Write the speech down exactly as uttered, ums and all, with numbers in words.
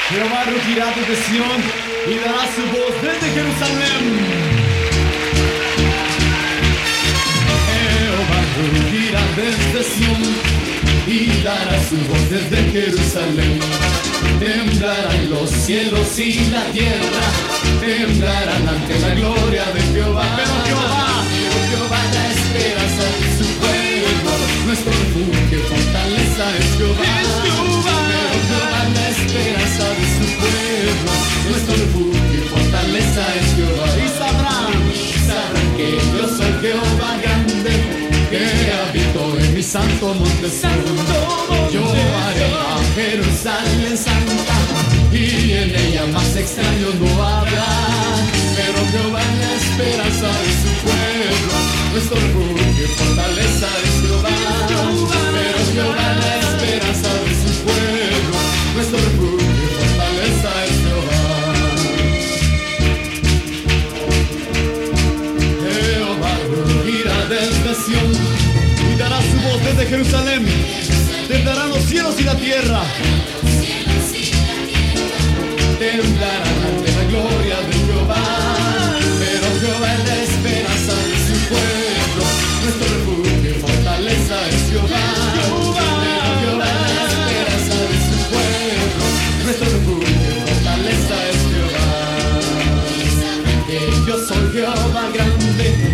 Jehová rugirá desde Sión y dará su voz desde Jerusalén. Jehová rugirá desde Sión y dará su voz desde Jerusalén. Temblarán los cielos y la tierra, temblarán ante la gloria de Jehová. Pero Jehová, pero Jehová la esperanza de su pueblo, nuestro refugio y fortaleza es Jehová. Es Jehová. Pero Jehová la esperanza de su pueblo, nuestro refugio y fortaleza es Jehová. Y sabrán, sabrán que yo soy Jehová grande, que habito en mi santo monte Sión. Yo haré a Jerusalén santa, y en ella más extraños no habrá. Pero Jehová es la esperanza de su pueblo, nuestro refugio y fortaleza es Jehová. Pero Jehová es la esperanza de su pueblo, nuestro refugio y fortaleza es Jehová. Jehová rugirá desde Sión y dará su voz desde Jerusalén. Temblarán los cielos y la tierra, temblarán ante la gloria de Jehová. Pero Jehová es la esperanza de su pueblo, nuestro refugio y fortaleza es Jehová. Pero Jehová es la esperanza de su pueblo, nuestro refugio y fortaleza es Jehová. Que yo soy Jehová grande,